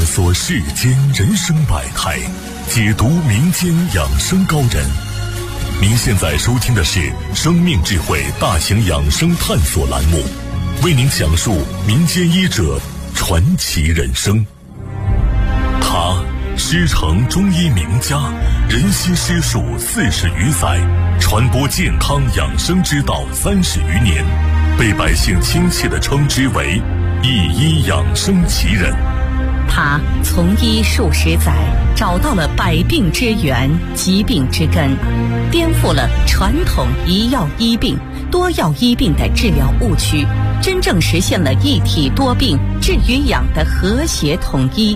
索世间人生百态，解读民间养生高人。您现在收听的是生命智慧大型养生探索栏目，为您讲述民间医者传奇人生。他师承中医名家，人心师术40余载，传播健康养生之道30余年，被百姓亲切地称之为一医养生奇人。 他从医数十载，找到了百病之源、疾病之根，颠覆了传统一药医病、多药医病的治疗误区，真正实现了一体多病治与养的和谐统一。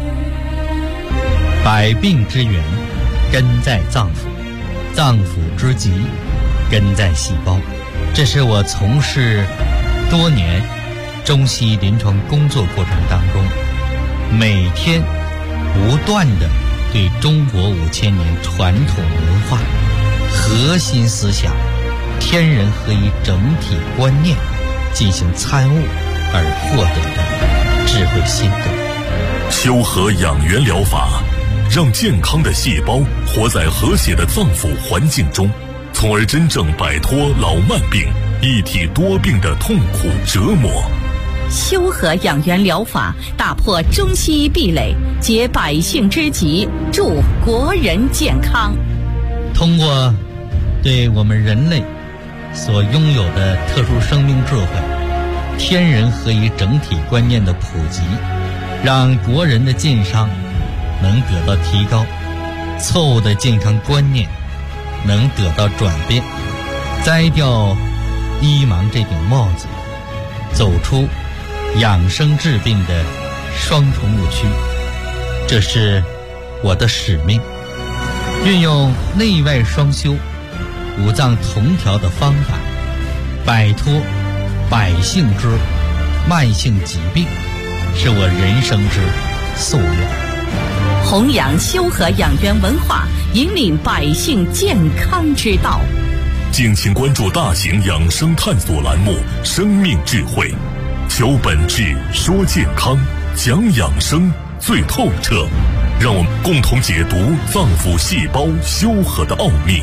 百病之源根在脏腑，脏腑之疾根在细胞。这是我从事多年中西医临床工作过程当中，每天不断地对中国5000年传统文化、核心思想、天人合一整体观念进行参悟而获得的智慧心得。 修和养元疗法，让健康的细胞活在和谐的脏腑环境中，从而真正摆脱老慢病、一体多病的痛苦折磨。 修和养元疗法打破中西医壁垒，解百姓之急，助国人健康。 通过对我们人类所拥有的特殊生命智慧、天人合一整体观念的普及，让国人的健康能得到提高，错误的健康观念能得到转变，摘掉医盲这顶帽子，走出养生治病的双重误区。这是我的使命，运用内外双修、五脏同调的方法，摆脱百姓之慢性疾病，是我人生之夙愿。 弘扬修和养元文化，引领百姓健康之道。 敬请关注大型养生探索栏目《生命智慧》，求本质，说健康，讲养生最透彻，让我们共同解读脏腑细胞修和的奥秘。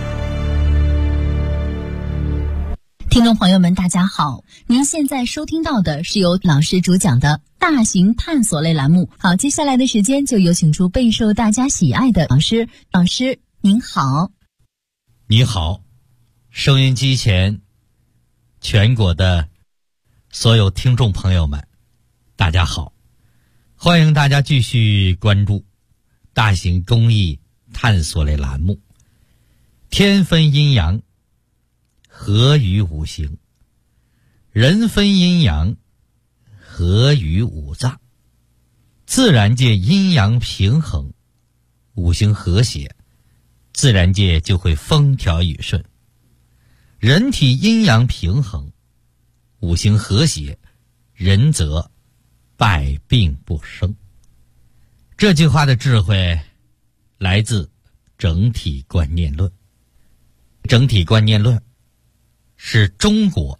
听众朋友们，大家好，您现在收听到的是由老师主讲的大型探索类栏目。好，接下来的时间就有请出备受大家喜爱的老师。老师您好。 你好，收音机前全国的所有听众朋友们，大家好，欢迎大家继续关注大型公益探索类栏目。天分阴阳，合于五行；人分阴阳，合于五脏。自然界阴阳平衡，五行和谐，自然界就会风调雨顺。人体阴阳平衡，五行和谐，人则百病不生。这句话的智慧来自整体观念论。整体观念论是中国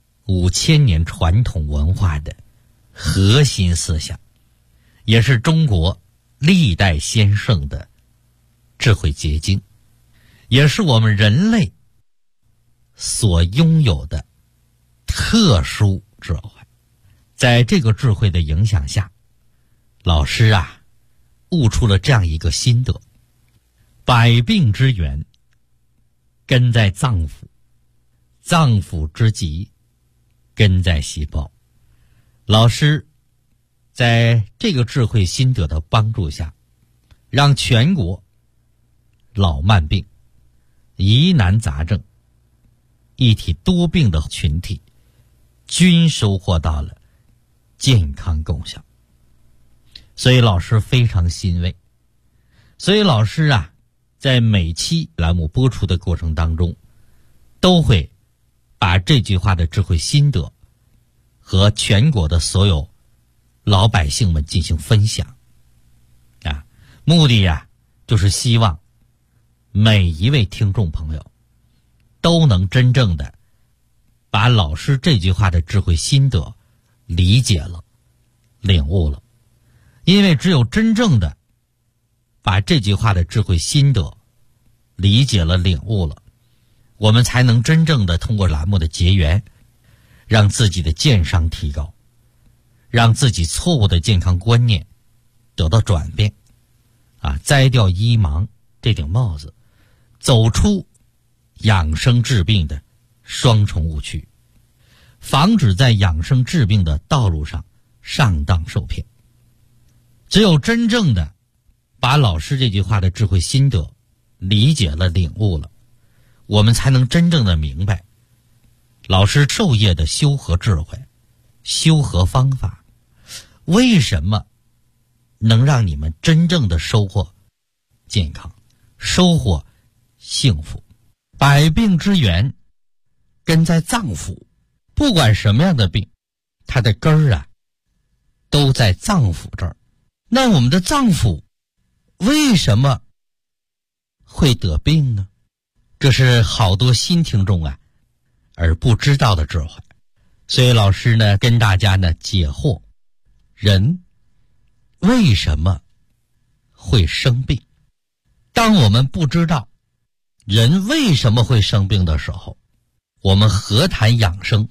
5000年传统文化的核心思想，也是中国历代先圣的智慧结晶，也是我们人类所拥有的特殊智慧。在这个智慧的影响下，老师悟出了这样一个心得：百病之源根在脏腑，脏腑之疾根在细胞。老师在这个智慧心得的帮助下，让全国老慢病、疑难杂症、一体多病的群体均收获到了健康功效。所以老师非常欣慰。所以老师在每期栏目播出的过程当中，都会把这句话的智慧心得和全国的所有老百姓们进行分享目的就是希望每一位听众朋友都能真正的把老师这句话的智慧心得理解了、领悟了， 因为只有真正的把这句话的智慧心得理解了、领悟了，我们才能真正的通过栏目的结缘，让自己的健商提高，让自己错误的健康观念得到转变，摘掉医盲这顶帽子，走出养生治病的双重误区，防止在养生治病的道路上上当受骗。只有真正的把老师这句话的智慧心得理解了、领悟了，我们才能真正的明白老师授业的修和智慧、修和方法，为什么能让你们真正的收获健康、收获幸福。百病之源根在脏腑，不管什么样的病，它的根儿都在脏腑这儿。那我们的脏腑为什么会得病呢？这是好多新听众而不知道的智慧。所以老师呢跟大家呢解惑，人为什么会生病？当我们不知道人为什么会生病的时候，我们何谈养生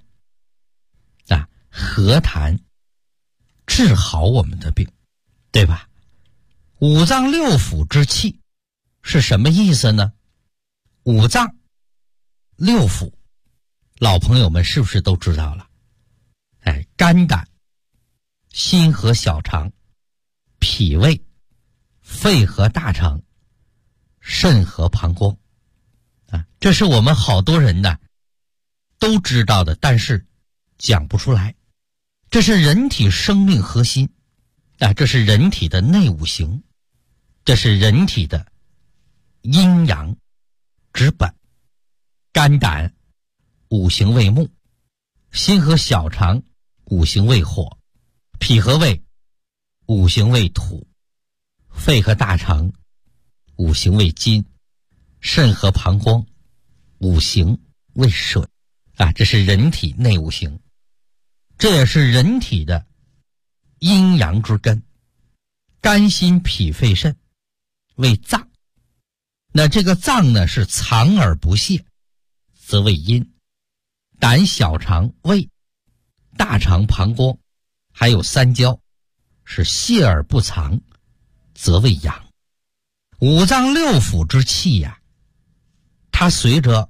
何谈治好我们的病，对吧？五脏六腑之气是什么意思呢？五脏六腑老朋友们是不是都知道了？肝胆、心和小肠、脾胃、肺和大肠、肾和膀胱这是我们好多人都知道的，但是讲不出来。这是人体生命核心这是人体的内五行，这是人体的阴阳之本。肝胆五行为木，心和小肠五行为火，脾和胃五行为土，肺和大肠五行为金，肾和膀胱五行为水这是人体内五行，这也是人体的阴阳之根。肝心脾肺肾为脏，那这个脏呢是藏而不泄，则为阴。胆小肠胃大肠膀胱还有三焦是泄而不藏，则为阳。五脏六腑之气它随着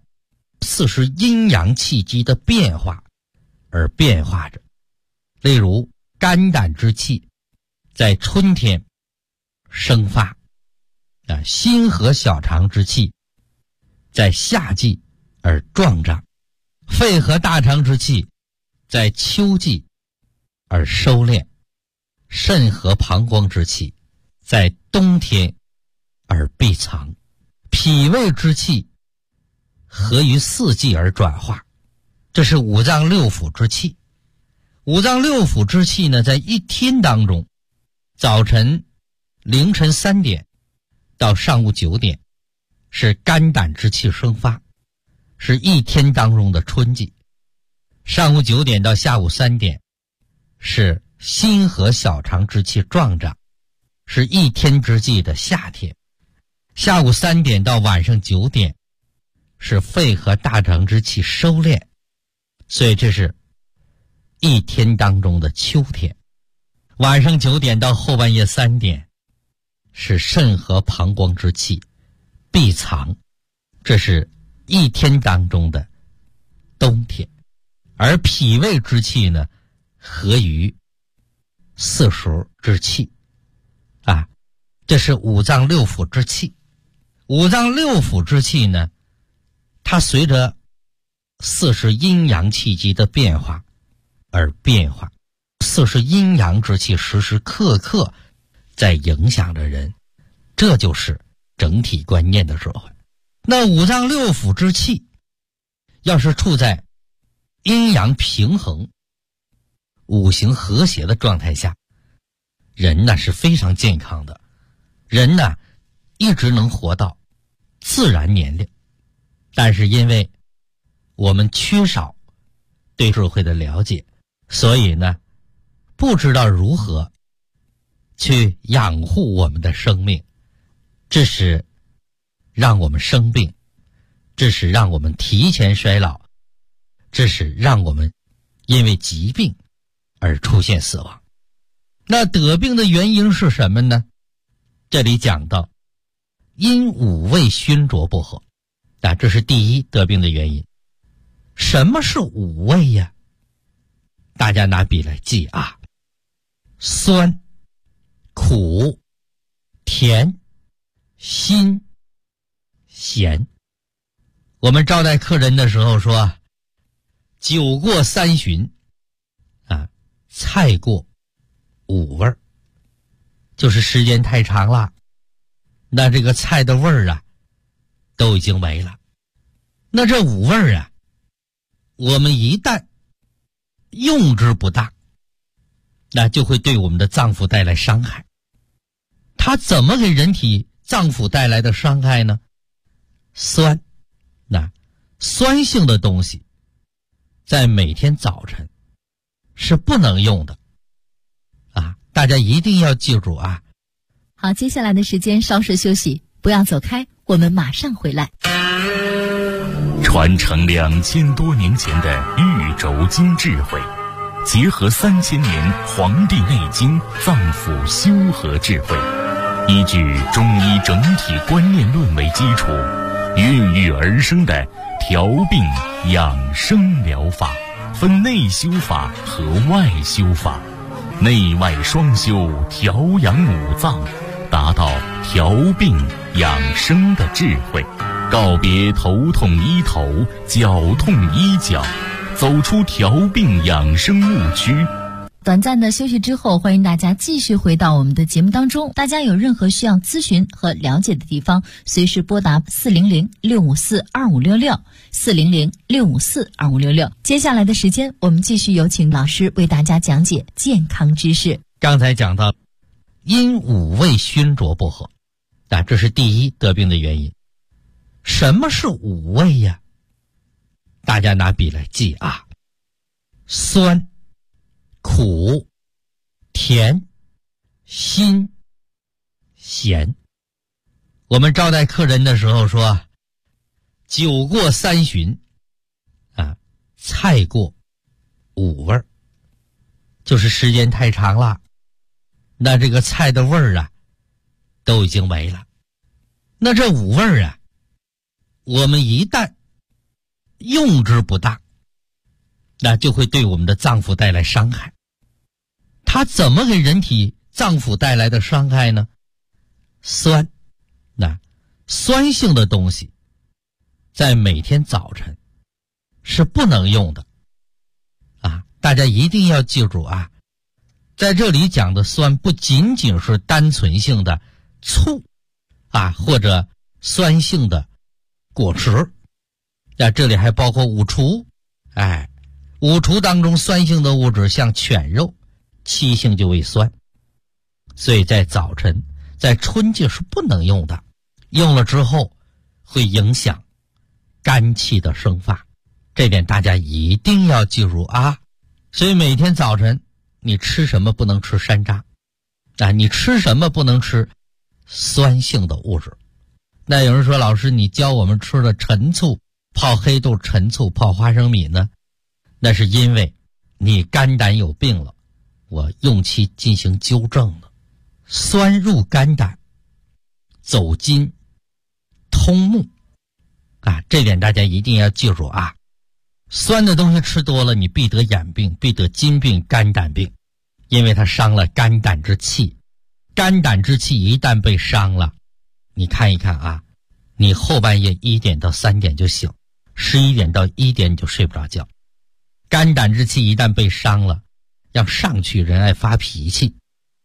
40阴阳气机的变化而变化着。例如肝胆之气在春天生发心和小肠之气在夏季而壮长，肺和大肠之气在秋季而收敛，肾和膀胱之气在冬天而闭藏，脾胃之气合于四季而转化。这是五脏六腑之气。五脏六腑之气呢，在一天当中，早晨凌晨3点到上午9点是肝胆之气生发，是一天当中的春季；上午9点到下午3点是心和小肠之气壮长，是一天之计的夏天；下午3点到晚上9点是肺和大肠之气收敛，所以这是一天当中的秋天。晚上9点到后半夜3点是肾和膀胱之气闭藏，这是一天当中的冬天。而脾胃之气呢，合于四时之气这是五脏六腑之气。五脏六腑之气呢，它随着40阴阳气机的变化而变化，40阴阳之气时时刻刻在影响着人，这就是整体观念的智慧。那五脏六腑之气要是处在阴阳平衡、五行和谐的状态下，人呢是非常健康的，人呢一直能活到自然年龄。但是因为我们缺少对智慧的了解，所以呢不知道如何去养护我们的生命，致使让我们生病，致使让我们提前衰老，致使让我们因为疾病而出现死亡。那得病的原因是什么呢？这里讲到因五味熏灼不和，这是第一得病的原因。什么是五味呀？大家拿笔来记啊：酸、苦、甜、辛、咸。我们招待客人的时候说，酒过三巡菜过五味儿，就是时间太长了，那这个菜的味儿都已经没了。那这五味儿我们一旦用之不当，那就会对我们的脏腑带来伤害。它怎么给人体脏腑带来的伤害呢？酸，酸性的东西在每天早晨是不能用的大家一定要记住啊。 好，接下来的时间稍事休息，不要走开，我们马上回来。 传承2000多年前的玉轴经智慧，结合3000年《黄帝内经》脏腑修和智慧，依据中医整体观念论为基础，孕育而生的调病养生疗法，分内修法和外修法，内外双修，调养五脏，达到调病养生的智慧，告别头痛医头，脚痛医脚，走出调病养生误区。 短暂的休息之后，欢迎大家继续回到我们的节目当中。大家有任何需要咨询和了解的地方，随时拨打400-654-2566 400-654-2566。接下来的时间，我们继续有请老师为大家讲解健康知识。 刚才讲到因五味熏灼不和，这是第一得病的原因。什么是五味呀？大家拿笔来记啊：酸、苦、甜、辛、咸。我们招待客人的时候说，酒过三巡菜过五味儿，就是时间太长了，那这个菜的味儿都已经没了。那这五味儿我们一旦用之不当，那就会对我们的脏腑带来伤害。它怎么给人体脏腑带来的伤害呢？酸，酸性的东西在每天早晨是不能用的大家一定要记住啊。在这里讲的酸不仅仅是单纯性的醋或者酸性的果汁，这里还包括五厨。五厨当中酸性的物质像犬肉，七性就为酸，所以在早晨在春季是不能用的，用了之后会影响肝气的生发，这点大家一定要记住啊。所以每天早晨你吃什么不能吃山楂你吃什么不能吃酸性的物质。那有人说，老师你教我们吃了陈醋，泡黑豆、陈醋、泡花生米呢？那是因为你肝胆有病了，我用其进行纠正了。酸入肝胆，走筋通目这点大家一定要记住啊。酸的东西吃多了，你必得眼病，必得筋病、肝胆病，因为它伤了肝胆之气。肝胆之气一旦被伤了，你看一看你后半夜1点到3点就醒，11点到1点你就睡不着觉。肝胆之气一旦被伤了，要上去人爱发脾气，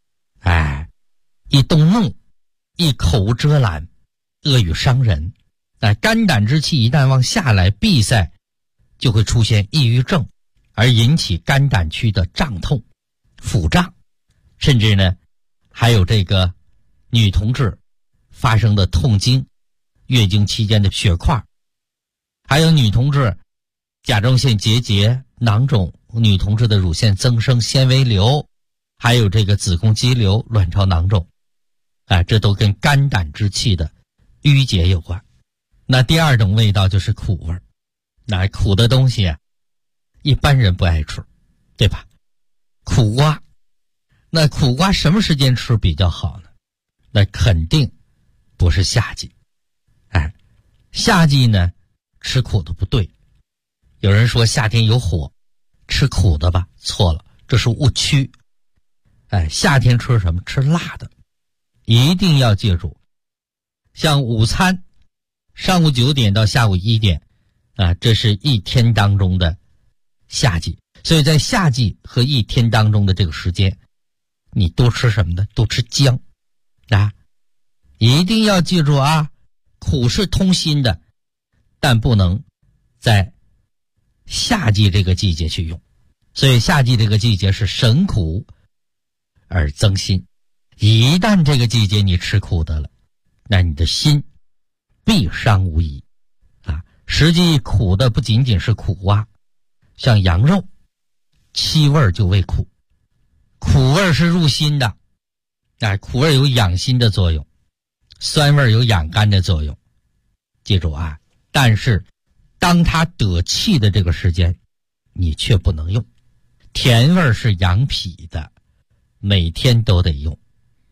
一动怒，一口无遮拦，恶语伤人。肝胆之气一旦往下来，闭塞就会出现抑郁症，而引起肝胆区的胀痛、腹胀，甚至呢还有这个女同志发生的痛经、月经期间的血块，还有女同志甲状腺结节、囊肿，女同志的乳腺增生、纤维瘤， 还有这个子宫肌瘤、卵巢囊肿，这都跟肝胆之气的淤结有关。那第二种味道就是苦味儿，那苦的东西一般人不爱吃，对吧？苦瓜，那苦瓜什么时间吃比较好呢？那肯定不是夏季。夏季呢吃苦的不对。有人说夏天有火，吃苦的吧，错了，这是误区。夏天吃什么？吃辣的。一定要记住，像午餐上午9点到下午1点这是一天当中的夏季，所以在夏季和一天当中的这个时间，你多吃什么呢？多吃姜一定要记住苦是通心的，但不能在夏季这个季节去用。所以夏季这个季节是省苦而增心，一旦这个季节你吃苦的了，那你的心必伤无疑实际苦的不仅仅是苦瓜，像羊肉七味就为苦，苦味是入心的苦味有养心的作用，酸味有养肝的作用。记住但是当它得气的这个时间你却不能用。甜味是养脾的，每天都得用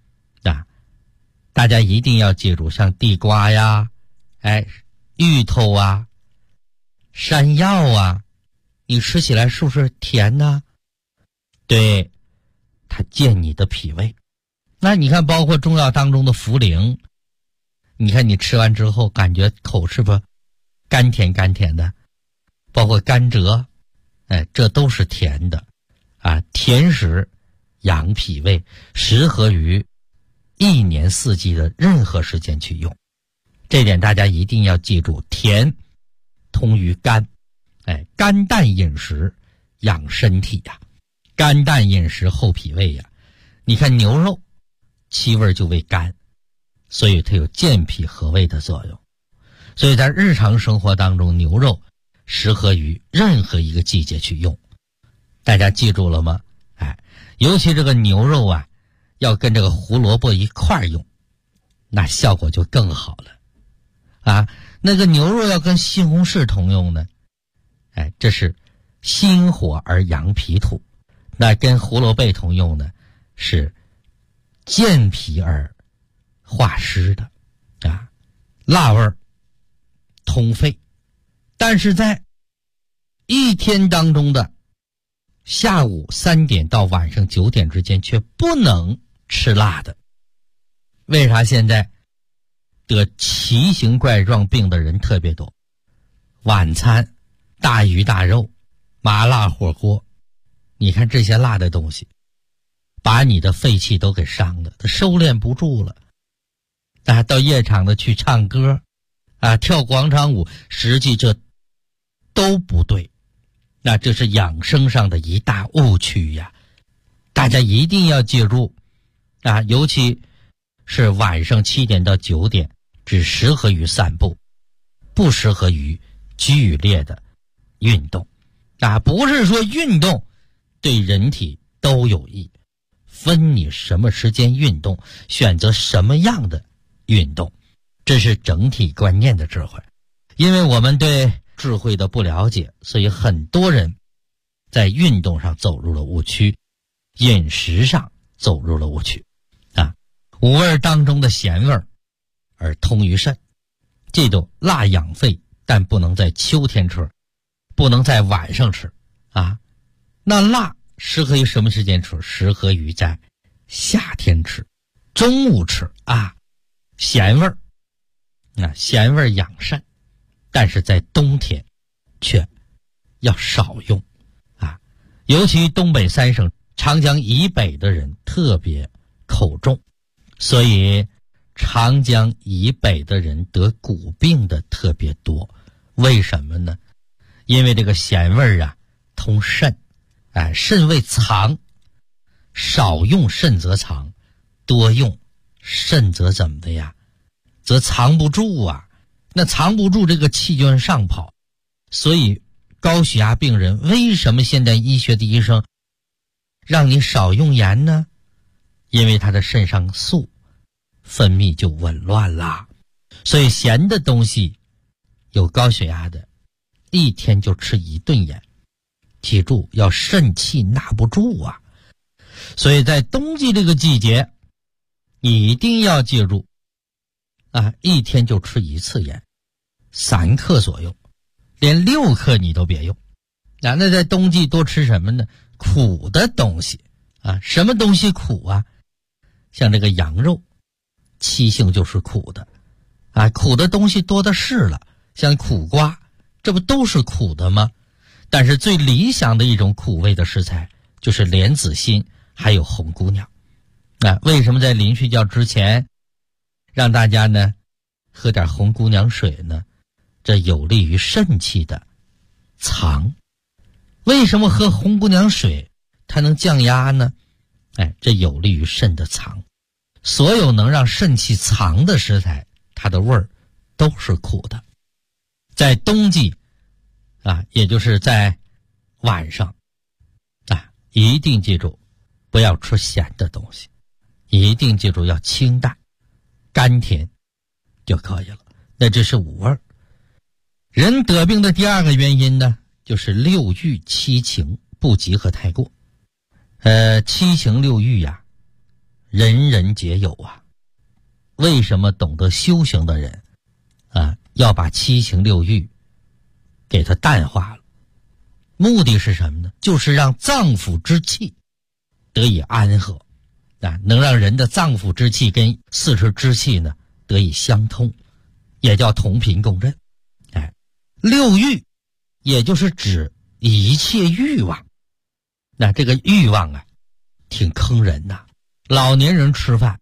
大家一定要记住，像地瓜呀芋头山药你吃起来是不是甜呢？对，它健你的脾胃。那你看包括中药当中的茯苓，你看你吃完之后感觉口是不是甘甜甘甜的，包括甘蔗这都是甜的甜食养脾胃，适合于一年四季的任何时间去用。这点大家一定要记住，甜通于肝肝淡饮食养身体肝淡饮食厚脾胃你看牛肉七味就为肝，所以它有健脾和胃的作用。所以在日常生活当中，牛肉适合于任何一个季节去用。大家记住了吗？尤其这个牛肉要跟这个胡萝卜一块用，那效果就更好了那个牛肉要跟西红柿同用呢这是心火而养脾土。那跟胡萝卜同用呢是健脾而化湿的辣味通肺。但是在一天当中的下午3点到晚上9点之间却不能吃辣的。为啥现在得奇形怪状病的人特别多？晚餐大鱼大肉、麻辣火锅，你看这些辣的东西把你的肺气都给伤了，它收敛不住了到夜场的去唱歌跳广场舞，实际这都不对。那这是养生上的一大误区大家一定要记住尤其是晚上7点到9点只适合于散步，不适合于剧烈的运动不是说运动对人体都有益，分你什么时间运动，选择什么样的运动，这是整体观念的智慧。因为我们对智慧的不了解，所以很多人在运动上走入了误区，饮食上走入了误区五味当中的咸味而通于肾。记住，辣养肺，但不能在秋天吃，不能在晚上吃那辣适合于什么时间吃？适合于在夏天吃，中午吃咸味咸味养肾，但是在冬天却要少用尤其东北3省长江以北的人特别口重，所以长江以北的人得骨病的特别多。为什么呢？因为这个咸味通肾肾为藏，少用肾则藏，多用肾则怎么的则藏不住那藏不住，这个气就往上跑。所以高血压病人为什么现在医学的医生让你少用盐呢？因为它的肾上素分泌就紊乱啦。所以咸的东西，有高血压的一天就吃1顿盐，记住要肾气纳不住啊。所以在冬季这个季节，你一定要记住啊，一天就吃1次盐，3克左右，连6克你都别用。那在冬季多吃什么呢？苦的东西啊。什么东西苦啊？像这个羊肉，七性就是苦的啊，苦的东西多的是了。像苦瓜，这不都是苦的吗？但是最理想的一种苦味的食材就是莲子心还有红姑娘啊。为什么在临睡觉之前让大家呢喝点红姑娘水呢？这有利于肾气的藏。为什么喝红姑娘水它能降压呢？这有利于肾的藏。所有能让肾气藏的食材，它的味儿都是苦的。在冬季啊，也就是在晚上啊，一定记住不要吃咸的东西，一定记住要清淡甘甜就可以了。那这是5味。人得病的第2个原因呢，就是6欲7情不及和太过。7情6欲呀，人人皆有啊。为什么懂得修行的人啊，要把7情6欲给它淡化了？目的是什么呢？就是让脏腑之气得以安和啊，能让人的脏腑之气跟四肢之气呢得以相通，也叫同频共振。6欲也就是指一切欲望。那这个欲望啊，挺坑人呐。老年人吃饭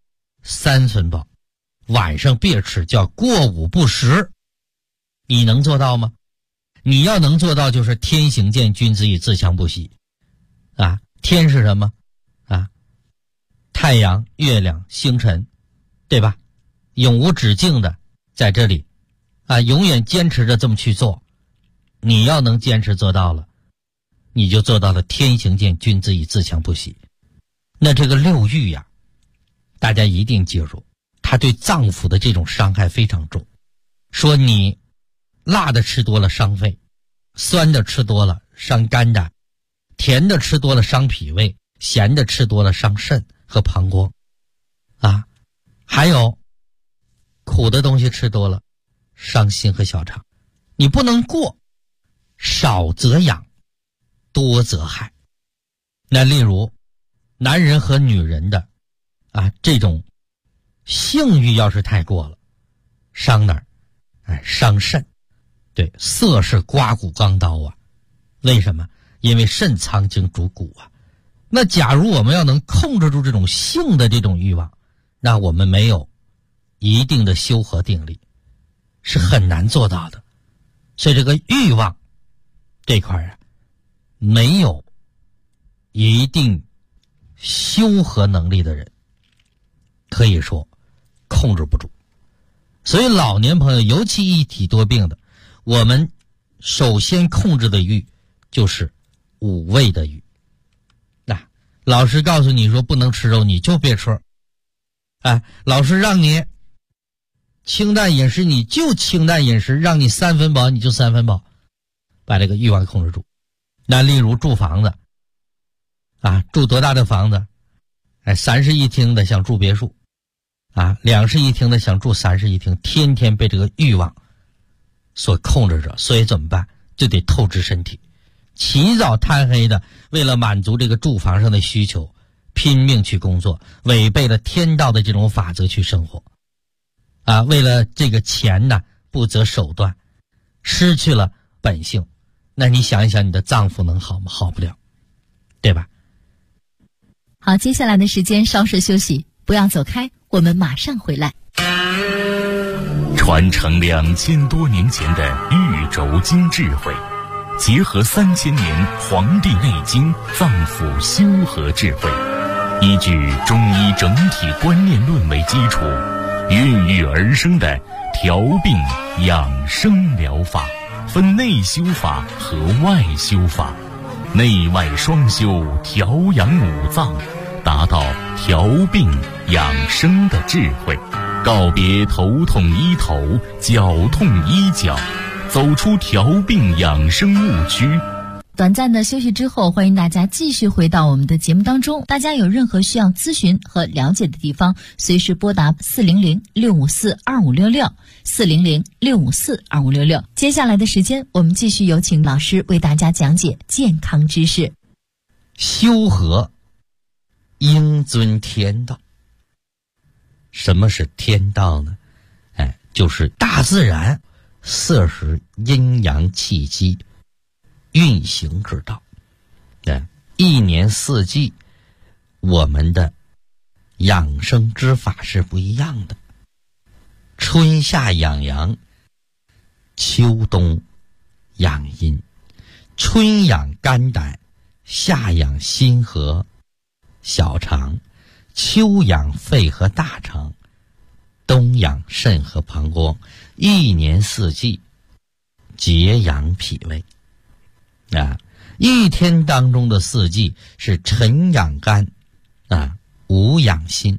3寸饱，晚上别吃，叫过午不食。你能做到吗？你要能做到，就是天行健，君子以自强不息啊。天是什么啊？太阳、月亮、星辰，对吧？永无止境的在这里啊，永远坚持着这么去做。你要能坚持做到了，你就做到了天行健，君子以自强不息。那这个6欲呀，大家一定记住，它对脏腑的这种伤害非常重。说你辣的吃多了伤肺，酸的吃多了伤肝胆，甜的吃多了伤脾胃，咸的吃多了伤肾和膀胱啊。还有苦的东西吃多了伤心和小肠。你不能过，少则养，多则害。那例如男人和女人的啊，这种性欲要是太过了，伤哪儿？伤肾。对，色是刮骨钢刀啊。为什么？因为肾藏精主骨啊。那假如我们要能控制住这种性的这种欲望，那我们没有一定的修和定力，是很难做到的。所以这个欲望这块啊，没有一定修和能力的人，可以说控制不住。所以老年朋友，尤其一体多病的，我们首先控制的欲就是5味的欲。那老师告诉你说不能吃肉，你就别吃。老师让你清淡饮食，你就清淡饮食，让你3分饱你就3分饱，把这个欲望控制住。那例如住房子啊，住多大的房子？3室1厅的想住别墅啊，2室1厅的想住3室1厅，天天被这个欲望所控制着。所以怎么办？就得透支身体，起早贪黑的，为了满足这个住房上的需求，拼命去工作，违背了天道的这种法则去生活啊，为了这个钱呢不择手段，失去了本性。那你想一想，你的脏腑能好吗？好不了，对吧？ 好，接下来的时间稍事休息，不要走开，我们马上回来。 传承2000多年前的玉轴经智慧，结合3000年《黄帝内经》脏腑修和智慧，依据中医整体观念论为基础，孕育而生的调病养生疗法，分内修法和外修法， 内外双修，调养五脏，达到调病养生的智慧，告别头痛医头，脚痛医脚，走出调病养生误区。 短暂的休息之后，欢迎大家继续回到我们的节目当中。大家有任何需要咨询和了解的地方，随时拨打400-654-2566，400-654-2566。接下来的时间，我们继续有请老师为大家讲解健康知识。 修和应遵天道。什么是天道呢？就是大自然摄食阴阳气机运行之道。一年四季我们的养生之法是不一样的。春夏养阳，秋冬养阴。春养肝胆，夏养心和小肠，秋养肺和大肠，冬养肾和膀胱。一年四季节养脾胃。一天当中的四季是晨养肝，午养心，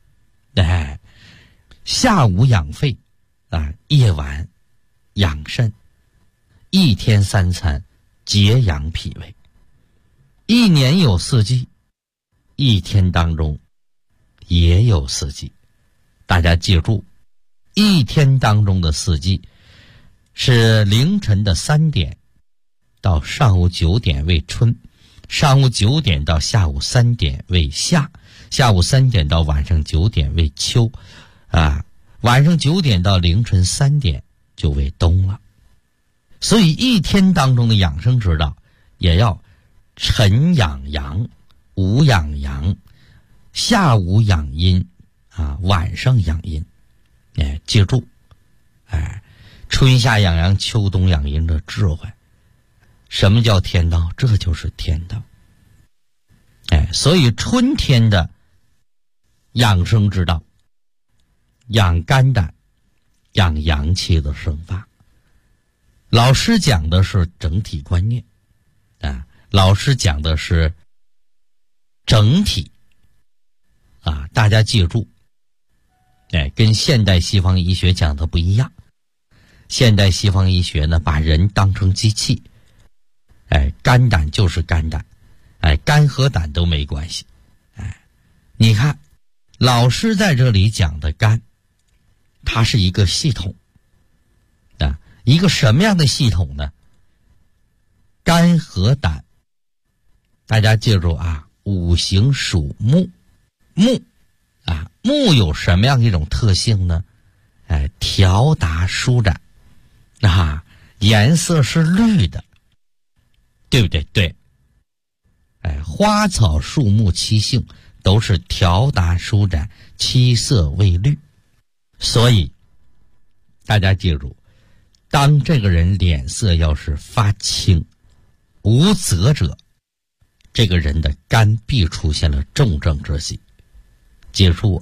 下午养肺，夜晚养肾。一天三餐节养脾胃。一年有四季，一天当中也有四季。大家记住，一天当中的四季是凌晨的3点到上午9点为春，上午9点到下午3点为夏，下午3点到晚上9点为秋，晚上9点到凌晨3点就为冬了。所以一天当中的养生之道也要晨养阳，午养阳，下午养阴，晚上养阴。记住，春夏养阳，秋冬养阴的智慧。什么叫天道？这就是天道。所以春天的养生之道，养肝胆，养阳气的生发。老师讲的是整体观念，老师讲的是整体，大家记住，跟现代西方医学讲的不一样。现代西方医学呢，把人当成机器，肝胆就是肝胆，肝和胆都没关系。你看，老师在这里讲的肝，它是一个系统，一个什么样的系统呢？肝和胆，大家记住五行属木，木有什么样一种特性呢？调达舒展，颜色是绿的，对不对？对。花草树木七性都是调达舒展，七色为绿。所以大家记住，当这个人脸色要是发青无泽者，这个人的肝必出现了重症之喜。记住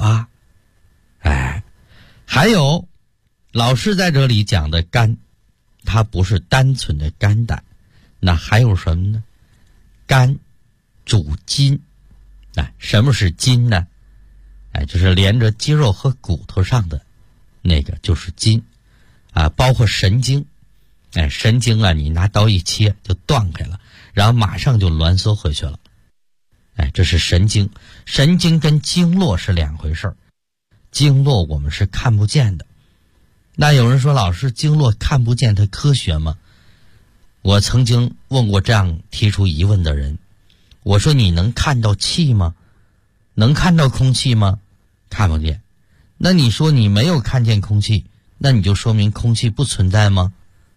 还有老师在这里讲的肝，它不是单纯的肝胆，那还有什么呢？肝主筋。什么是筋呢？就是连着肌肉和骨头上的那个就是筋，包括神经。神经你拿刀一切就断开了，然后马上就挛缩回去了。这是神经。神经跟经络是两回事儿，经络我们是看不见的。那有人说，老师，经络看不见它科学吗？我曾经问过这样提出疑问的人，我说你能看到气吗？能看到空气吗？看不见。那你说你没有看见空气，那你就说明空气不存在吗？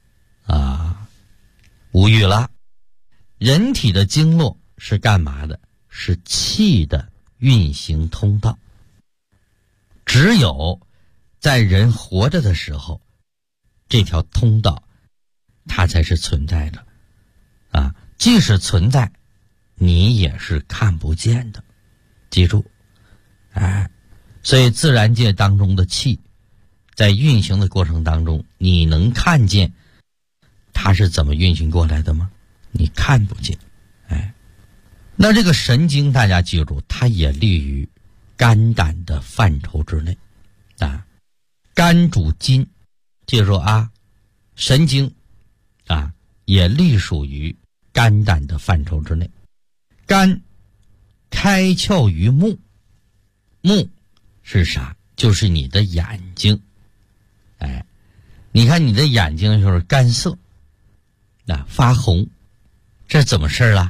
无语了。人体的经络是干嘛的？是气的运行通道。只有在人活着的时候，这条通道它才是存在的。即使存在，你也是看不见的。记住，所以自然界当中的气在运行的过程当中，你能看见它是怎么运行过来的吗？你看不见。 那这个神经大家记住，它也立于肝胆的范畴之内啊。肝主筋，记住啊，神经啊也隶属于肝胆的范畴之内。肝开窍于目，目是啥？就是你的眼睛。你看你的眼睛就是干涩发红，这怎么事啊？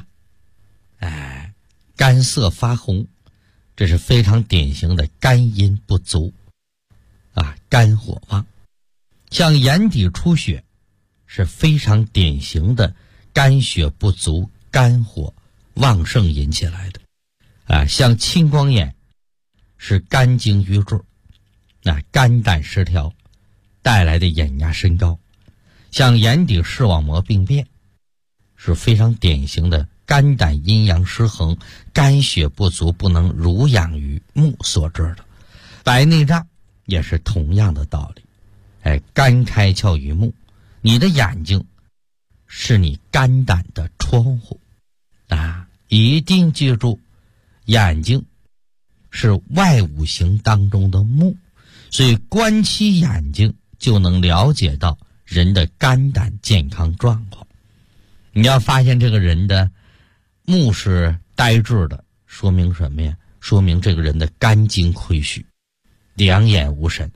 干涩发红，这是非常典型的肝阴不足肝火旺。像眼底出血是非常典型的肝血不足、肝火旺盛引起来的像青光眼是肝经瘀滞肝胆失调带来的眼压升高。像眼底视网膜病变是非常典型的肝胆阴阳失衡、肝血不足不能濡养于目所致的。白内障也是同样的道理。肝开窍于目，你的眼睛是你肝胆的窗户一定记住，眼睛是外五行当中的目，所以观其眼睛就能了解到人的肝胆健康状况。你要发现这个人的目是呆滞的，说明什么呀？说明这个人的肝经亏虚，两眼无神。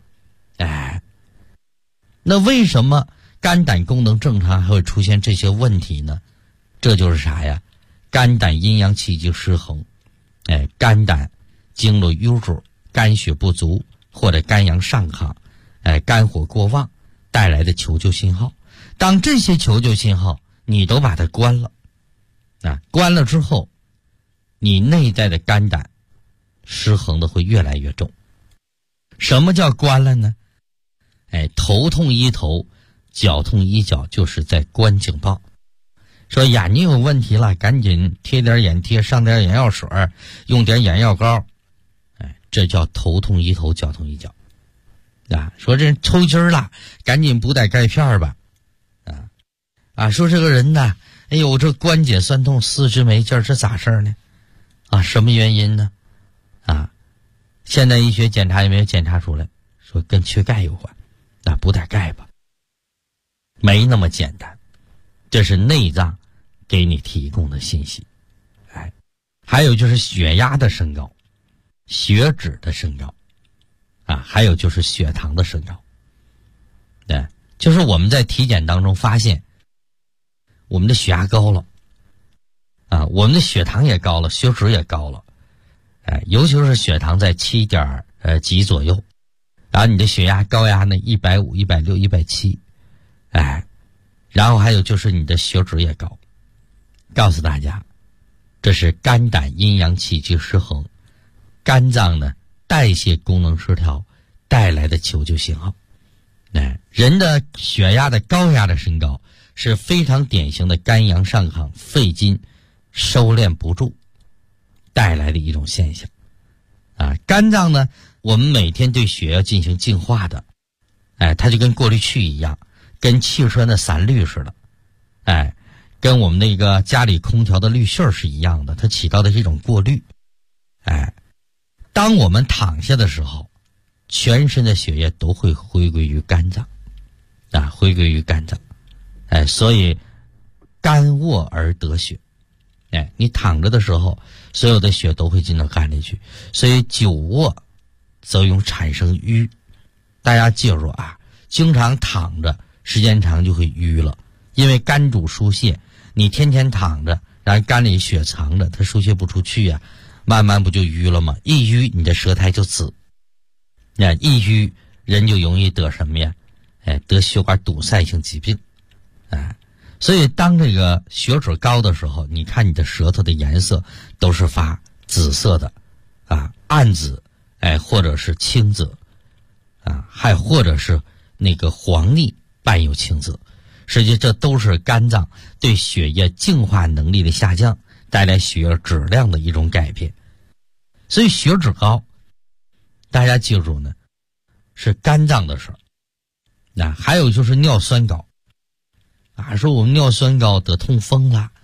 那为什么肝胆功能正常还会出现这些问题呢？这就是啥呀？肝胆阴阳气机失衡，肝胆经络瘀滞，肝血不足，或者肝阳上亢，肝火过旺带来的求救信号。当这些求救信号你都把它关了关了之后，你内在的肝胆失衡的会越来越重。什么叫关了呢？头痛医头，脚痛医脚，就是在关警报。说眼睛有问题了，赶紧贴点眼贴，上点眼药水，用点眼药膏，这叫头痛医头，脚痛医脚说这抽筋了，赶紧补点钙片吧说这个人呢，哎呦，这关节酸痛，四肢没劲儿，这咋事儿呢？什么原因呢？现代医学检查也没有检查出来，说跟缺钙有关，补点钙吧。没那么简单，这是内脏给你提供的信息。还有就是血压的升高，血脂的升高还有就是血糖的升高。就是我们在体检当中发现我们的血压高了我们的血糖也高了，血脂也高了尤其是血糖在7点几左右，然后你的血压高压呢150、160、170然后还有就是你的血脂也高。告诉大家，这是肝胆阴阳气机失衡，肝脏呢代谢功能失调带来的求救信号。人的血压的高压的升高是非常典型的肝阳上亢、肺经收敛不住带来的一种现象肝脏呢，我们每天对血要进行净化的它就跟过滤器一样，跟汽车的散滤似的跟我们那个家里空调的滤芯是一样的，它起到的是一种过滤当我们躺下的时候，全身的血液都会回归于肝脏回归于肝脏所以肝卧而得血你躺着的时候，所有的血都会进到肝里去，所以久卧则容易产生瘀。大家记住经常躺着时间长就会瘀了，因为肝主疏泄，你天天躺着，然后肝里血藏着，它疏泄不出去慢慢不就瘀了吗？一瘀你的舌苔就紫，一瘀人就容易得什么呀？得血管堵塞性疾病所以当这个血脂高的时候，你看你的舌头的颜色都是发紫色的暗紫或者是青紫还或者是那个黄腻伴有青紫。实际这都是肝脏对血液净化能力的下降带来血液质量的一种改变。所以血脂高大家记住呢，是肝脏的事儿还有就是尿酸高说我们尿酸高得痛风了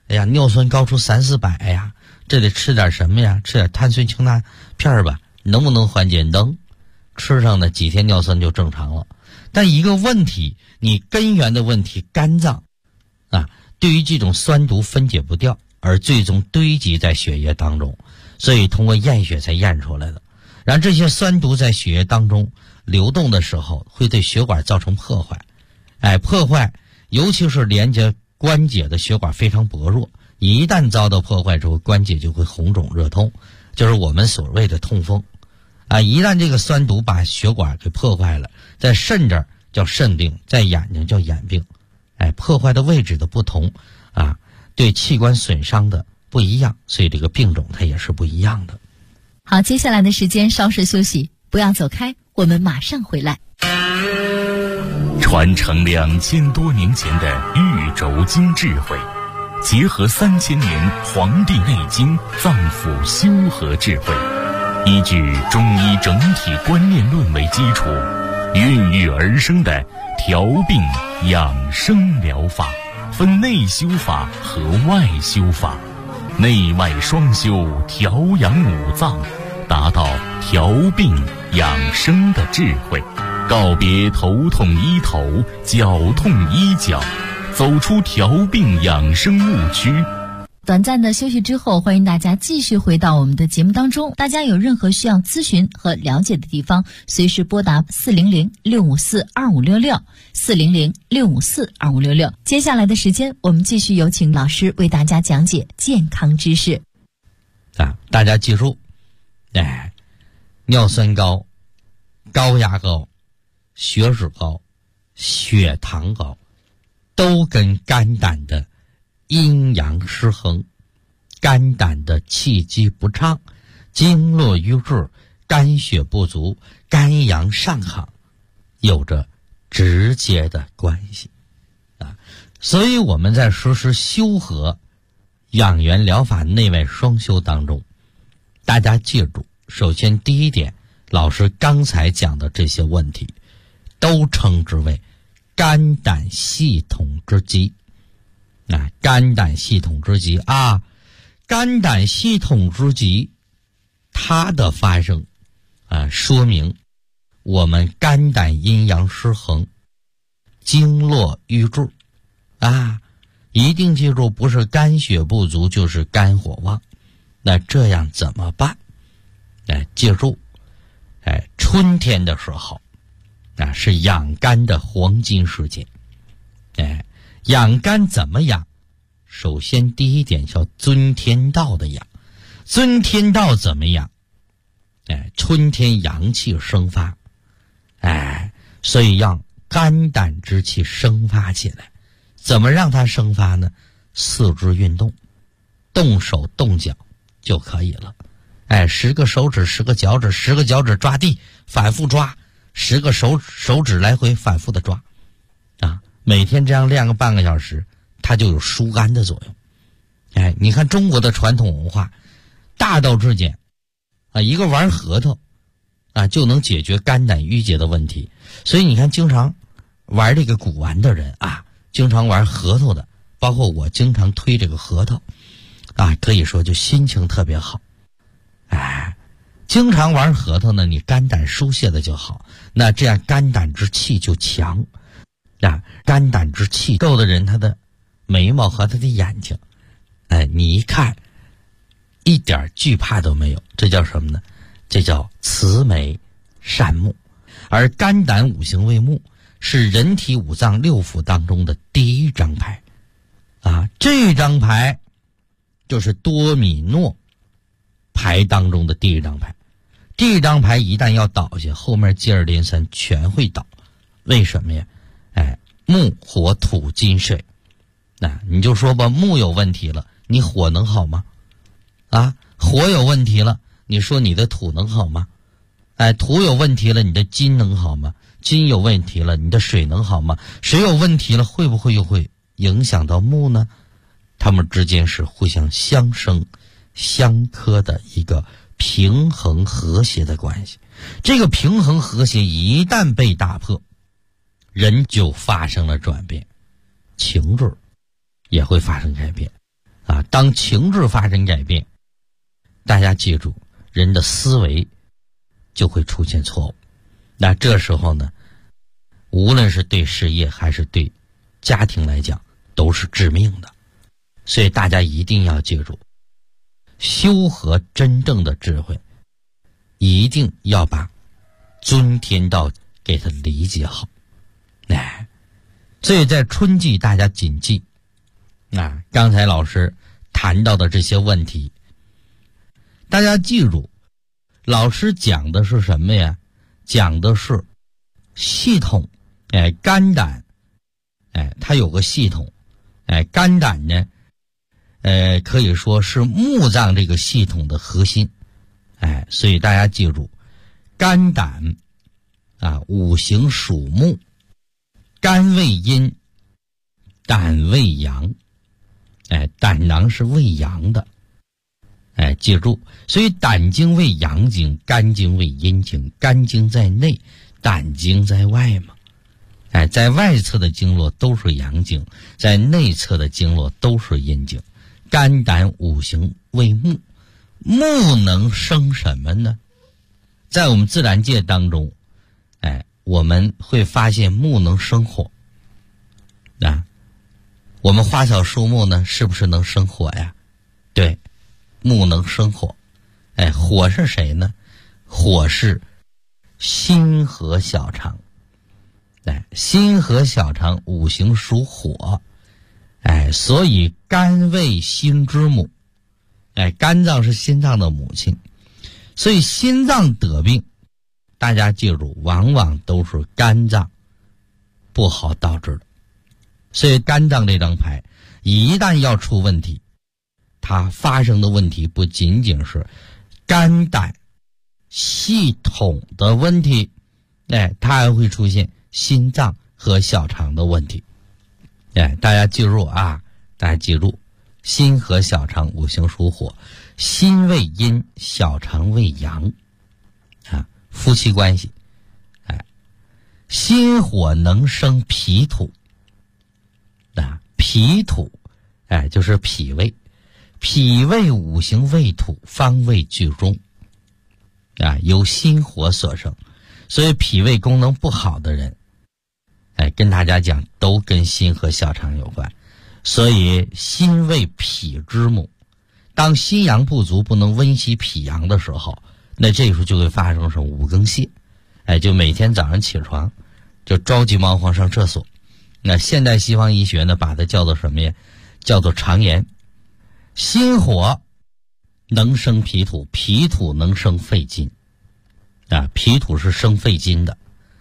哎呀，尿酸高出300-400呀，这得吃点什么呀？吃点碳酸氢钠片吧，能不能缓解？能，吃上的几天尿酸就正常了。但一个问题，你根源的问题，肝脏啊，对于这种酸毒分解不掉，而最终堆积在血液当中，所以通过验血才验出来的。然后这些酸毒在血液当中流动的时候，会对血管造成破坏。破坏，尤其是连接关节的血管非常薄弱，一旦遭到破坏之后，关节就会红肿热痛，就是我们所谓的痛风。一旦这个酸毒把血管给破坏了，在肾这儿叫肾病，在眼睛叫眼病。破坏的位置的不同对器官损伤的不一样，所以这个病种它也是不一样的。 好，接下来的时间稍事休息，不要走开，我们马上回来。 传承2000多年前的玉轴经智慧，结合3000年《黄帝内经》脏腑修和智慧，依据中医整体观念论为基础，孕育而生的调病养生疗法，分内修法和外修法，内外双修，调养五脏，达到调病养生的智慧，告别头痛医头，脚痛医脚，走出调病养生误区。 短暂的休息之后，欢迎大家继续回到我们的节目当中。大家有任何需要咨询和了解的地方，随时拨打400-654-2566 400-654-2566。接下来的时间，我们继续有请老师为大家讲解健康知识。 大家记住，尿酸高、高压高、血脂高、血糖高，都跟肝胆的阴阳失衡、肝胆的气机不畅、经络瘀滞、肝血不足、肝阳上亢有着直接的关系所以我们在实施修和养元疗法内外双修当中，大家记住，首先第一点，老师刚才讲的这些问题都称之为肝胆系统之疾肝胆系统之疾肝胆系统之疾它的发生说明我们肝胆阴阳失衡，经络瘀滞一定记住，不是肝血不足就是肝火旺。那这样怎么办？记住春天的时候是养肝的黄金时间。养肝怎么养？首先第一点叫遵天道的养。遵天道怎么养？春天阳气生发，所以让肝胆之气生发起来。怎么让它生发呢？四肢运动，动手动脚就可以了。10个手指10个脚趾，10个脚趾抓地反复抓，10个手指来回反复的抓每天这样练个半个小时，它就有疏肝的作用。你看中国的传统文化大道至简一个玩核桃就能解决肝胆郁结的问题。所以你看经常玩这个古玩的人经常玩核桃的，包括我经常推这个核桃可以说就心情特别好。经常玩核桃呢，你肝胆疏泄的就好，那这样肝胆之气就强肝胆之气够的人，他的眉毛和他的眼睛你一看一点惧怕都没有，这叫什么呢？这叫慈眉善目。而肝胆五行为目，是人体五脏六腑当中的第一张牌这张牌就是多米诺牌当中的第一张牌。这张牌一旦要倒下，后面接二连三全会倒。为什么呀？木火土金水你就说吧，木有问题了，你火能好吗？火有问题了，你说你的土能好吗？土有问题了，你的金能好吗？金有问题了，你的水能好吗？水有问题了，会不会又会影响到木呢？它们之间是互相相生相克的一个平衡和谐的关系。这个平衡和谐一旦被打破，人就发生了转变，情志也会发生改变当情志发生改变，大家记住，人的思维就会出现错误。那这时候呢，无论是对事业还是对家庭来讲，都是致命的。所以大家一定要记住，修和真正的智慧，一定要把尊天道给它理解好。所以在春季大家谨记刚才老师谈到的这些问题，大家记住，老师讲的是什么呀？讲的是系统。肝胆它有个系统。肝胆呢可以说是木脏这个系统的核心。所以大家记住，肝胆五行属木，肝为阴，胆为阳。胆囊是为阳的。记住，所以胆经为阳经，肝经为阴经。肝经在内，胆经在外嘛。在外侧的经络都是阳经，在内侧的经络都是阴经。肝胆五行为木，木能生什么呢？在我们自然界当中，我们会发现木能生火。我们花草树木呢，是不是能生火呀？对，木能生火。火是谁呢？火是心和小肠。心和小肠五行属火。所以肝为心之母。肝脏是心脏的母亲。所以心脏得病，大家记住，往往都是肝脏不好导致的。所以肝脏这张牌一旦要出问题，它发生的问题不仅仅是肝胆系统的问题，它还会出现心脏和小肠的问题。大家记住大家记住，心和小肠五行属火，心为阴，小肠为阳。夫妻关系。心火能生脾土。脾土就是脾胃。脾胃五行为土，方位居中。由心火所生。所以脾胃功能不好的人，跟大家讲，都跟心和小肠有关。所以心为脾之母，当心阳不足，不能温习脾阳的时候，那这时候就会发生什么五更泻。就每天早上起床就着急忙慌上厕所。那现代西方医学呢，把它叫做什么呀？叫做肠炎。心火能生脾土，脾土能生肺金。脾土是生肺金的。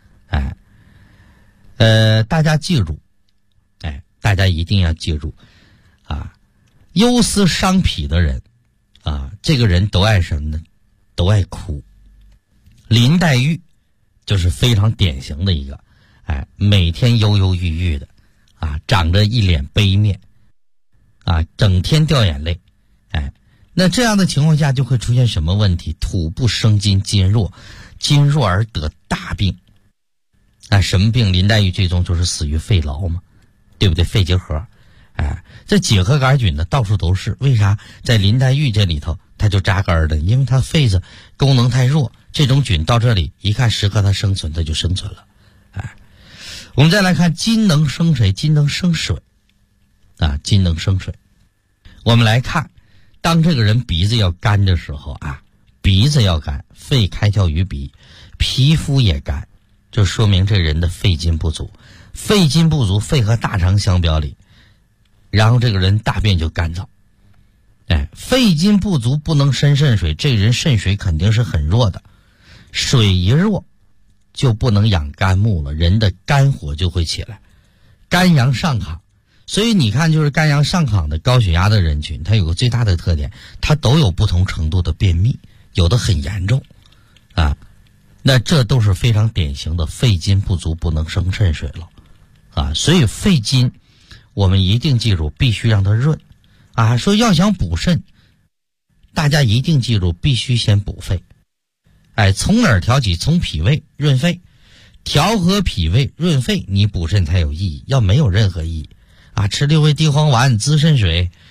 大家记住，大家一定要记住忧思伤脾的人这个人都爱什么呢？都爱哭。林黛玉就是非常典型的一个，每天忧忧郁郁的长着一脸悲面整天掉眼泪。那这样的情况下就会出现什么问题？土不生金，金弱，金弱而得大病。什么病？林黛玉最终就是死于肺痨嘛，对不对？肺结核。这结核杆菌呢到处都是，为啥在林黛玉这里头它就扎根的？因为它肺子功能太弱，这种菌到这里一看适合它生存，它就生存了。我们再来看金能生谁？金能生水。金能生水。我们来看，当这个人鼻子要干的时候鼻子要干，肺开窍于鼻，皮肤也干，就说明这人的肺金不足。肺金不足，肺和大肠相表里，然后这个人大便就干燥。肺金不足不能生肾水，这人肾水肯定是很弱的。水一弱就不能养肝木了，人的肝火就会起来，肝阳上亢。所以你看，就是肝阳上亢的高血压的人群，它有个最大的特点，它都有不同程度的便秘，有的很严重那这都是非常典型的肺金不足，不能生肾水了所以肺金我们一定记住，必须让它润说要想补肾，大家一定记住，必须先补肺。从哪儿调起？从脾胃润肺，调和脾胃润肺，你补肾才有意义。要没有任何意义吃六味地黄丸滋肾水，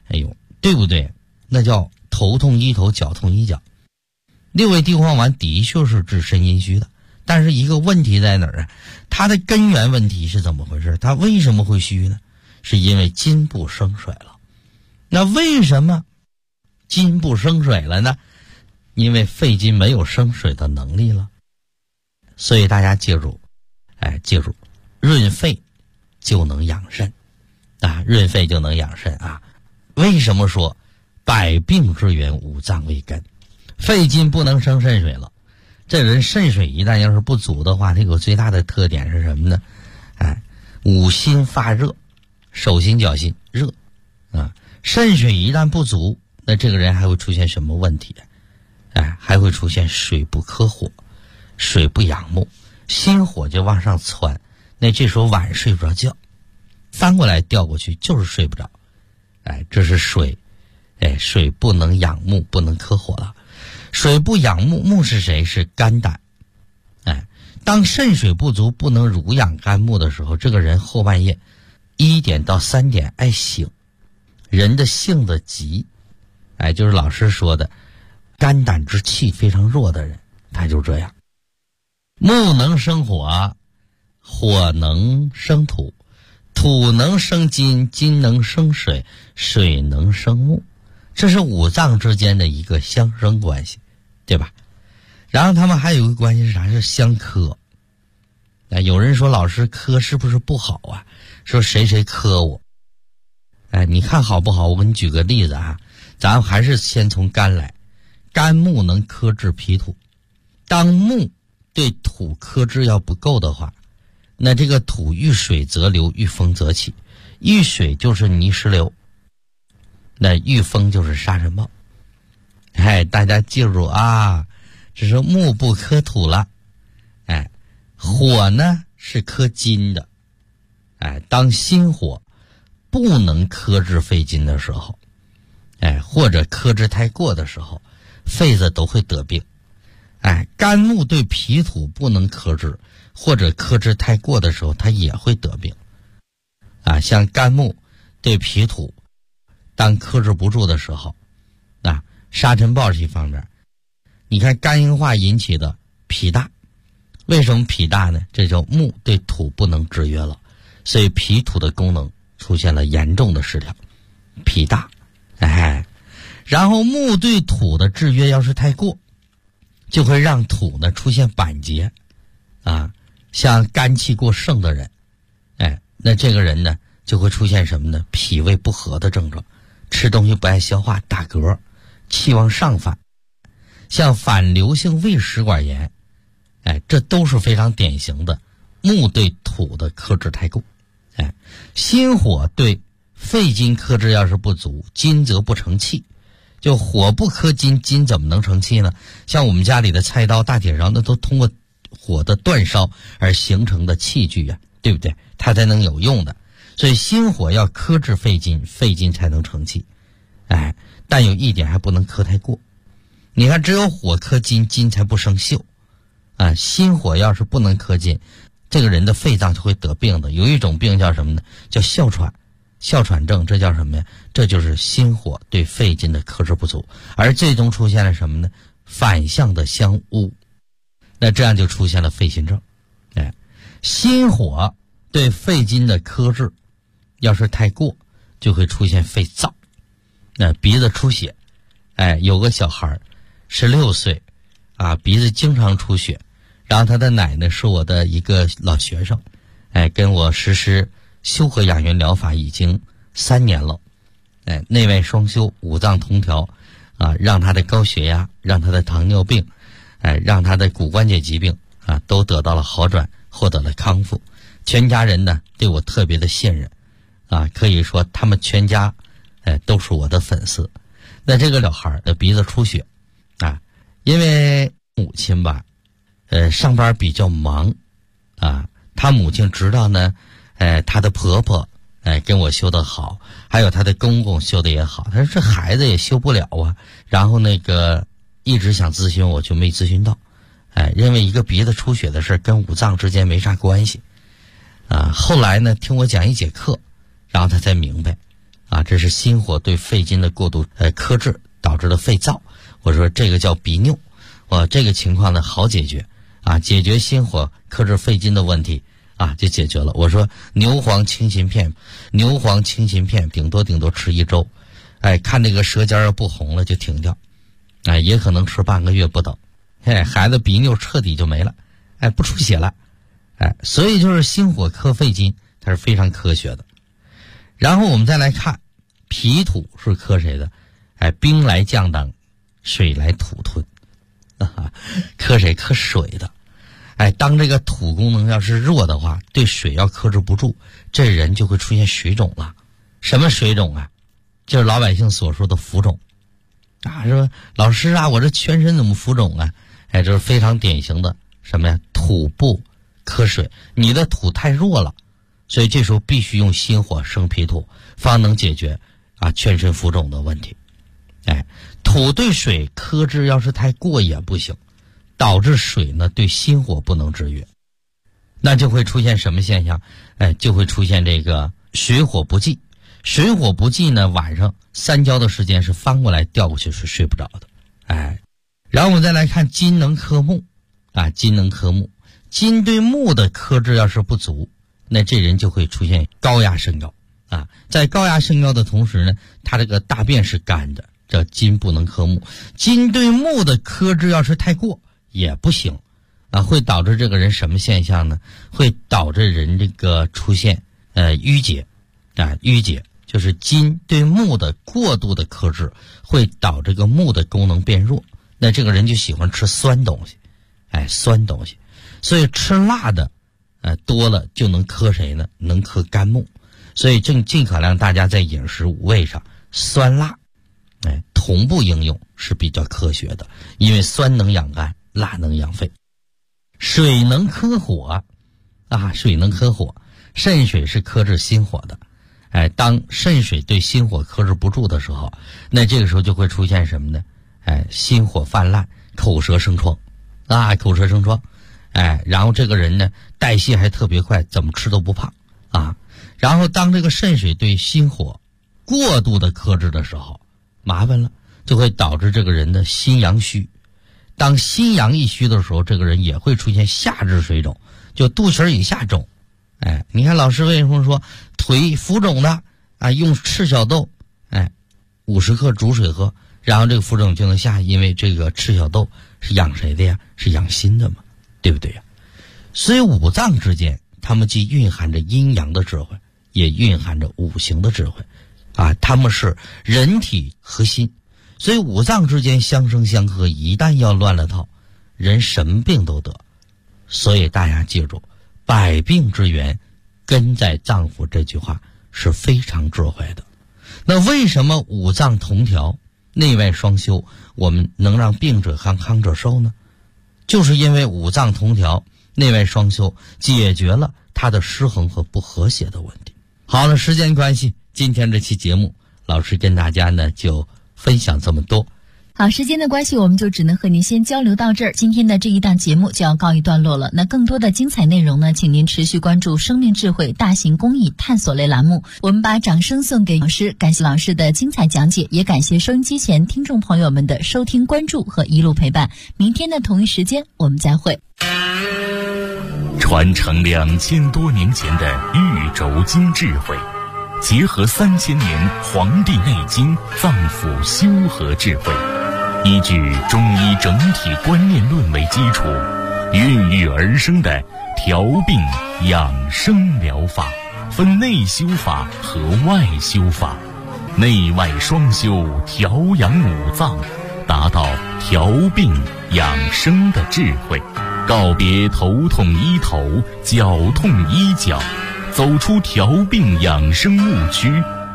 哎呦，对不对？那叫头痛医头，脚痛医脚。六味地黄丸的确是治肾阴虚的，但是一个问题在哪儿啊？它的根源问题是怎么回事？它为什么会虚呢？是因为筋部生水了。那为什么筋部生水了呢？因为肺经没有生水的能力了。所以大家记住，记住，润肺就能养肾啊，润肺就能养肾啊。为什么说百病之源五脏为根？肺经不能生肾水了，这人肾水一旦要是不足的话，这个最大的特点是什么呢？五心发热，手心脚心热啊。肾水一旦不足，那这个人还会出现什么问题？还会出现水不克火，水不养目，心火就往上窜，那这时候晚睡不着觉，翻过来调过去就是睡不着。这是水，水不能养目，不能克火了。水不养目，目是谁？是肝胆。当肾水不足，不能濡养肝木的时候，这个人后半夜1点到3点爱醒，人的性子急，就是老师说的肝胆之气非常弱的人，他就这样。木能生火，火能生土，土能生金，金能生水，水能生木，这是五脏之间的一个相生关系，对吧？然后他们还有一个关系是啥？是相克。有人说老师克是不是不好啊？说谁谁克我。你看好不好？我给你举个例子啊，咱还是先从肝来。肝木能克制脾土，当木对土克制要不够的话，那这个土遇水则流，遇风则起，遇水就是泥石流，那遇风就是沙尘暴。大家记住啊，这是木不克土了。火呢是克金的。当心火不能克制肺经的时候，或者克制太过的时候，肺子都会得病。肝木对脾土不能克制，或者克制太过的时候，它也会得病。像肝木对脾土当克制不住的时候，沙尘暴是一方面。你看肝硬化引起的脾大，为什么脾大呢？这叫木对土不能制约了，所以脾土的功能出现了严重的失调，脾大。然后木对土的制约要是太过，就会让土呢出现板结像肝气过盛的人，那这个人呢就会出现什么呢？脾胃不和的症状，吃东西不爱消化，打嗝，气往上反，像反流性胃食管炎，这都是非常典型的木对土的克制太过。心火对肺经克制要是不足，金则不成气。就火不克金，金怎么能成气呢？像我们家里的菜刀、大铁勺，那都通过火的煅烧而形成的器具啊，对不对？它才能有用的。所以心火要克制肺经，肺经才能成气。但有一点还不能克太过。你看，只有火克金，金才不生锈。心火要是不能克金，这个人的肺脏就会得病的。有一种病叫什么呢？叫哮喘。哮喘症，这叫什么呀？这就是心火对肺经的克制不足，而最终出现了什么呢？反向的相污，那这样就出现了肺心症。心火对肺经的克制要是太过，就会出现肺燥，鼻子出血。有个小孩16岁鼻子经常出血，然后他的奶奶是我的一个老学生，跟我实施修和养元疗法已经3年了，内外双修，五脏同调，让他的高血压，让他的糖尿病，让他的骨关节疾病都得到了好转，获得了康复。全家人呢对我特别的信任，可以说他们全家都是我的粉丝。那这个小孩的鼻子出血因为母亲吧上班比较忙他母亲知道呢他的婆婆跟我修得好，还有他的公公修得也好，他说这孩子也修不了然后一直想咨询我，就没咨询到。认为一个鼻子出血的事跟五脏之间没啥关系后来呢听我讲一节课，然后他才明白啊，这是心火对肺经的过度克制导致的肺燥。我说这个叫鼻衄，这个情况呢好解决啊，解决心火克制肺经的问题啊就解决了。我说牛黄清心片顶多吃1周，看这个舌尖要不红了就停掉，也可能吃半个月不等，孩子鼻衄彻底就没了，不出血了，所以就是心火克肺经它是非常科学的。然后我们再来看脾土是克谁的？兵来将挡，水来土吞，克谁？克水的。当这个土功能要是弱的话，对水要克制不住，这人就会出现水肿了。什么水肿啊？就是老百姓所说的浮肿说老师啊，我这全身怎么浮肿啊？这是非常典型的什么呀？土不克水，你的土太弱了，所以这时候必须用心火生脾土，方能解决全身浮肿的问题。土对水克制要是太过也不行，导致水呢对心火不能制约，那就会出现什么现象？就会出现这个水火不济。水火不济呢，晚上3觉的时间是翻过来调过去是睡不着的。然后我们再来看金能克木金能克木，金对木的克制要是不足，那这人就会出现高压升高在高压升高的同时呢，他这个大便是干的，这金不能克木。金对木的克制要是太过也不行会导致这个人什么现象呢？会导致人这个出现淤结淤结就是金对木的过度的克制会导致这个木的功能变弱，那这个人就喜欢吃酸东西酸东西，所以吃辣的多了就能克谁呢？能克肝木。所以尽可量大家在饮食五味上酸辣同步应用是比较科学的，因为酸能养肝，辣能养肺。水能克火水能克火，肾水是克制心火的。当肾水对心火克制不住的时候，那这个时候就会出现什么呢？心火泛滥，口舌生疮口舌生疮。然后这个人呢代谢还特别快，怎么吃都不胖然后当这个肾水对心火过度的克制的时候，麻烦了，就会导致这个人的心阳虚。当心阳一虚的时候，这个人也会出现下肢水肿，就肚脐以下肿。你看老师为什么说腿浮肿的用赤小豆50克煮水喝，然后这个浮肿就能下，因为这个赤小豆是养谁的呀？是养心的嘛，对不对呀？所以五脏之间它们既蕴含着阴阳的智慧，也蕴含着五行的智慧它们是人体核心，所以五脏之间相生相克，一旦要乱了套，人什么病都得。所以大家记住，百病之源根在脏腑，这句话是非常智慧的。那为什么五脏同调，内外双修，我们能让病者康，康者寿呢？就是因为五脏同调，内外双修，解决了它的失衡和不和谐的问题。好了，时间关系，今天这期节目老师跟大家呢就分享这么多。 好，时间的关系，我们就只能和您先交流到这儿。今天的这一档节目就要告一段落了。那更多的精彩内容呢，请您持续关注生命智慧大型公益探索类栏目。我们把掌声送给老师，感谢老师的精彩讲解，也感谢收音机前听众朋友们的收听关注和一路陪伴。明天的同一时间我们再会。 传承2000多年前的玉轴经智慧，结合3000年《黄帝内经》脏腑修和智慧，依据中医整体观念论为基础，孕育而生的调病养生疗法，分内修法和外修法，内外双修，调养五脏，达到调病养生的智慧。告别头痛医头，脚痛医脚，走出调病养生误区。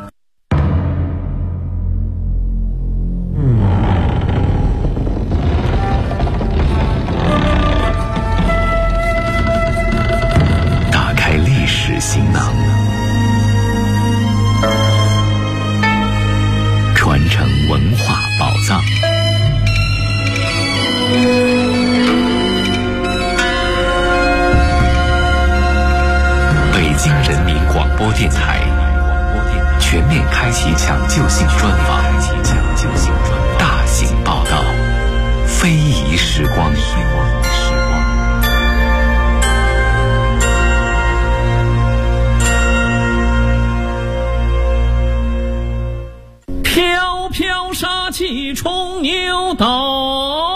打开历史行囊，传承文化宝藏。北京人民广播电台全面开启启抢救性专访，大型报道，非遗时光。 飘飘杀气冲牛斗，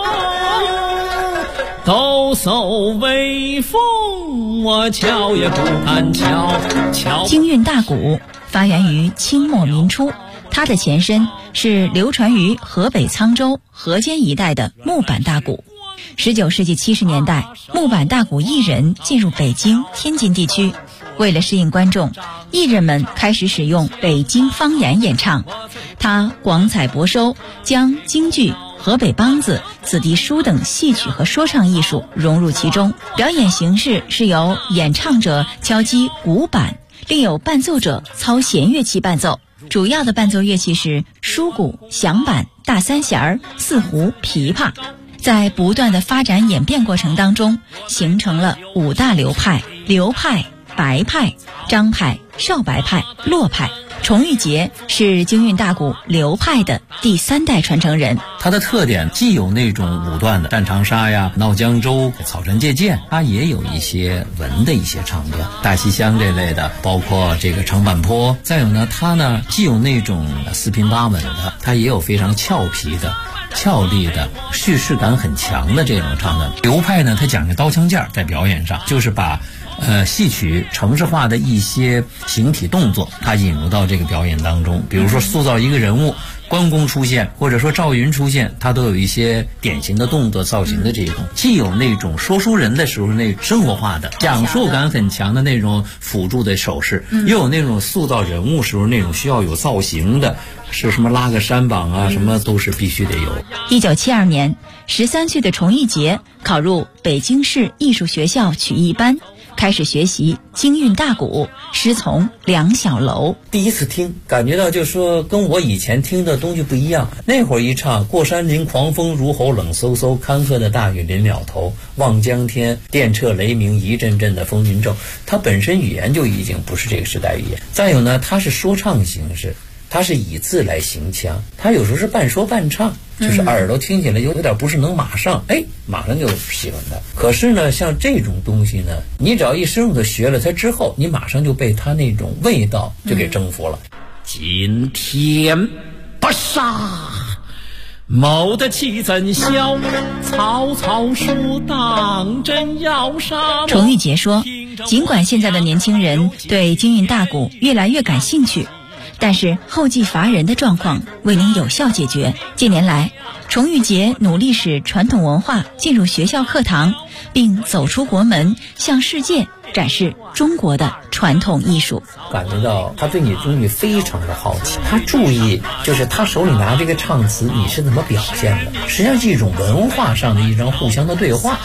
抖擞威风，我瞧也不敢瞧。 京韵大鼓发源于清末民初，它的前身是流传于河北沧州、河间一带的木板大鼓。19世纪70年代，木板大鼓艺人进入北京、天津地区，为了适应观众，艺人们开始使用北京方言演唱。他广采博收，将京剧、河北梆子、子弟书等戏曲和说唱艺术融入其中。表演形式是由演唱者敲击鼓板，另有伴奏者操弦乐器伴奏。主要的伴奏乐器是书鼓、响板、大三弦、四胡、琵琶。在不断的发展演变过程当中，形成了5大流派：刘派、白派、张派、少白派、骆派。崇玉杰是京韵大鼓刘派的第3代传承人。 它的特点既有那种武段的战长沙呀、闹江州、草船借箭，它也有一些文的一些唱段，大西厢这类的，包括这个长坂坡。再有呢，它呢既有那种四平八稳的，它也有非常俏皮的、俏丽的、叙事感很强的这种唱段。刘派呢，它讲究刀枪剑，在表演上就是把戏曲程式化的一些形体动作，它引入到这个表演当中。比如说塑造一个人物，关公出现，或者说赵云出现，它都有一些典型的动作造型的这种，既有那种说书人的时候那生活化的讲述感很强的那种辅助的手势，又有那种塑造人物时候那种需要有造型的，是什么拉个山膀啊，什么都是必须得有。 1972年，13岁的崇玉杰考入北京市艺术学校曲艺班，开始学习京韵大鼓，师从梁小楼。 第一次听，感觉到就是说跟我以前听的东西不一样。那会儿一唱过山林狂风如吼，冷飕飕，坎坷的大雨临了头，望江天，电掣雷鸣，一阵阵的风云骤。它本身语言就已经不是这个时代语言。再有呢，它是说唱形式，它是以字来行腔，它有时候是半说半唱，就是耳朵听起来有点不是能马上就喜欢它。可是呢，像这种东西呢，你只要一深入的学了它之后，你马上就被它那种味道就给征服了。 今天不杀，谋得其怎消？曹操说当真要杀。 崇玉杰说，尽管现在的年轻人对京韵大鼓越来越感兴趣，但是后继乏人的状况未能有效解决。近年来，崇玉杰努力使传统文化进入学校课堂，并走出国门，向世界展示中国的传统艺术。 感觉到他对你的东西非常的好奇，他注意就是他手里拿这个唱词你是怎么表现的，实际上是一种文化上的一种互相的对话。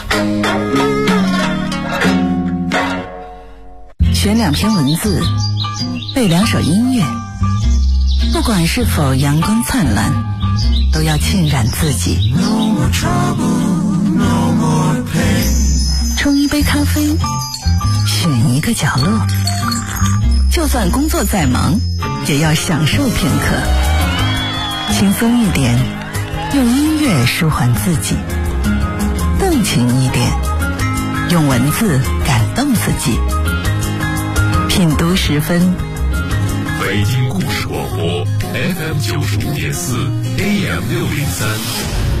选2篇文字，背2首音乐，不管是否阳光灿烂，都要浸染自己。冲一杯咖啡，选一个角落，就算工作再忙，也要享受片刻。轻松一点，用音乐舒缓自己；动情一点，用文字感动自己。品读10分。 北京故事广播 FM 95.4 AM 603。